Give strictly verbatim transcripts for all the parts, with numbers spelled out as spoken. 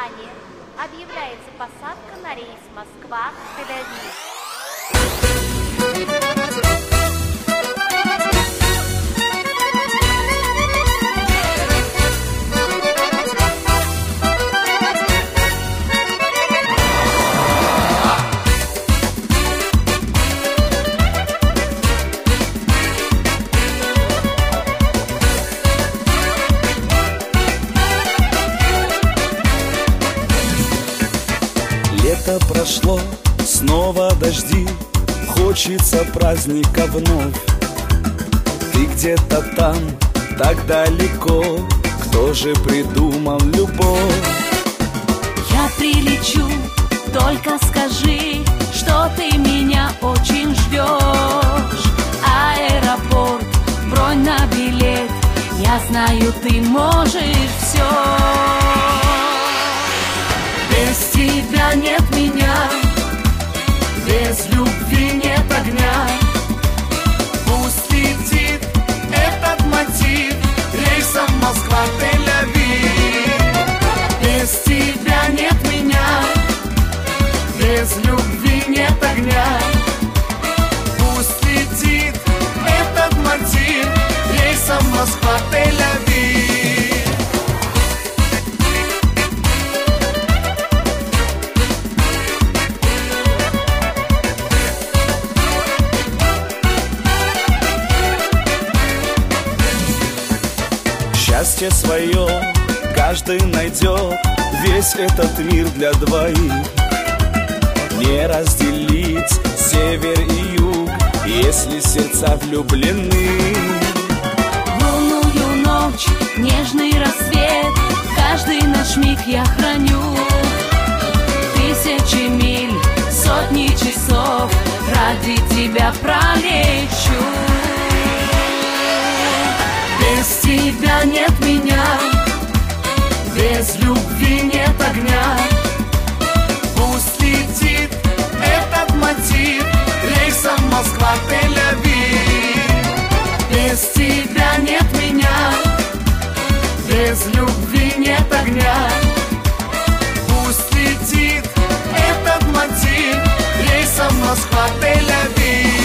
Внимание! Объявляется посадка на рейс Москва-Тель-Авив. Лето прошло, снова дожди, хочется праздника вновь. Ты где-то там, так далеко, кто же придумал любовь? Я прилечу, только скажи, что ты меня очень ждешь. Аэропорт, бронь на билет, я знаю, ты можешь все. Без тебя нет меня, без любви нет огня. Пусть летит этот мотив рейсом Москва-Тель-Авив. Без тебя нет меня, без любви нет огня. Пусть летит этот мотив рейсом Москва-Тель-Авив. Счастье свое каждый найдет, весь этот мир для двоих. Не разделить север и юг, если сердца влюблены. Лунную ночь, нежный рассвет, каждый наш миг я храню. Тысячи миль, сотни часов ради тебя пролечу. Без тебя нет меня, без любви нет огня. Пусть летит этот мотив рейсом Москва-Тель-Авив. Без тебя нет меня, без любви нет огня. Пусть летит этот мотив рейсом Москва-Тель-Авив.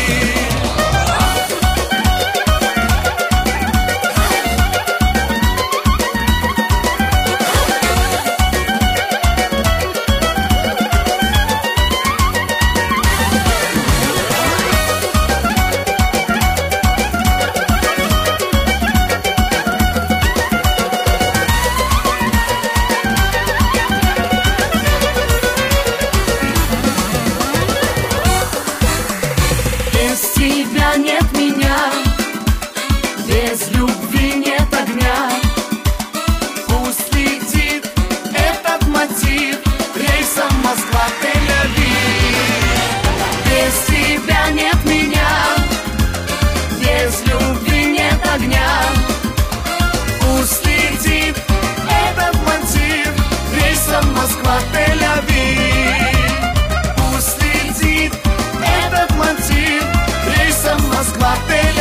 Без тебя нет меня, без любви нет огня. Пусть летит этот мотив рейсом Москва-Тель-Авив. Без тебя нет меня, без любви нет огня. Пусть летит этот мотив рейсом Москва-Тель-Авив. Пусть летит этот мотив рейсом Москва-Тель-Авив.